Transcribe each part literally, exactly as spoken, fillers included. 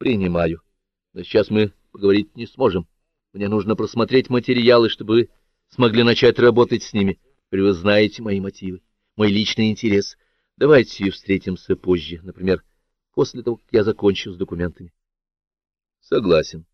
Принимаю. Но сейчас мы поговорить не сможем. Мне нужно просмотреть материалы, чтобы вы смогли начать работать с ними. Теперь вы знаете мои мотивы, мой личный интерес. Давайте встретимся позже, например, после того, как я закончу с документами. Согласен.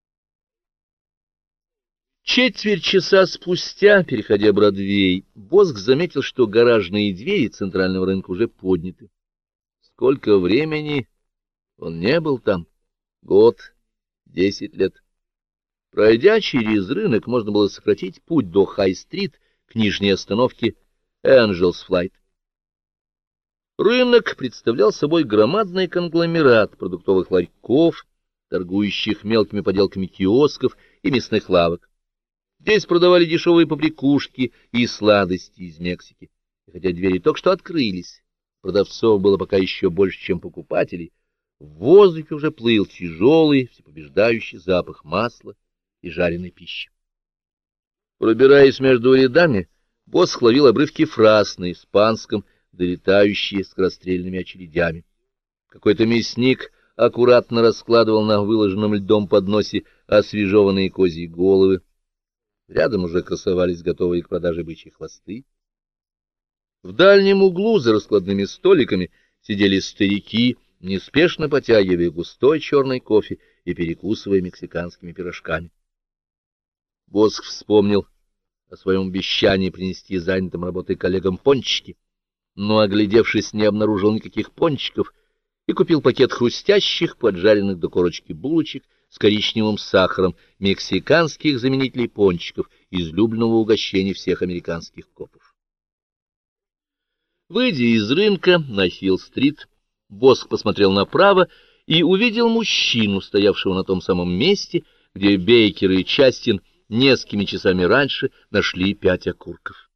Четверть часа спустя, переходя Бродвей, Босх заметил, что гаражные двери центрального рынка уже подняты. Сколько времени он не был там? Год, десять лет. Пройдя через рынок, можно было сократить путь до Хай-стрит к нижней остановке Энджелс Флайт. Рынок представлял собой громадный конгломерат продуктовых ларьков, торгующих мелкими поделками киосков и мясных лавок. Здесь продавали дешевые побрякушки и сладости из Мексики. И хотя двери только что открылись, продавцов было пока еще больше, чем покупателей, в воздухе уже плыл тяжелый, всепобеждающий запах масла и жареной пищи. Пробираясь между рядами, Босх ловил обрывки фраз на испанском, долетающие скорострельными очередями. Какой-то мясник аккуратно раскладывал на выложенном льдом подносе освежеванные козьи головы. Рядом уже красовались готовые к продаже бычьи хвосты. В дальнем углу за раскладными столиками сидели старики, неспешно потягивая густой черный кофе и перекусывая мексиканскими пирожками. Босх вспомнил о своем обещании принести занятым работой коллегам пончики, но, оглядевшись, не обнаружил никаких пончиков и купил пакет хрустящих, поджаренных до корочки булочек с коричневым сахаром, мексиканских заменителей пончиков, излюбленного угощения всех американских копов. Выйдя из рынка на Хилл-стрит, Босх посмотрел направо и увидел мужчину, стоявшего на том самом месте, где Бейкер и Частин несколькими часами раньше нашли пять окурков.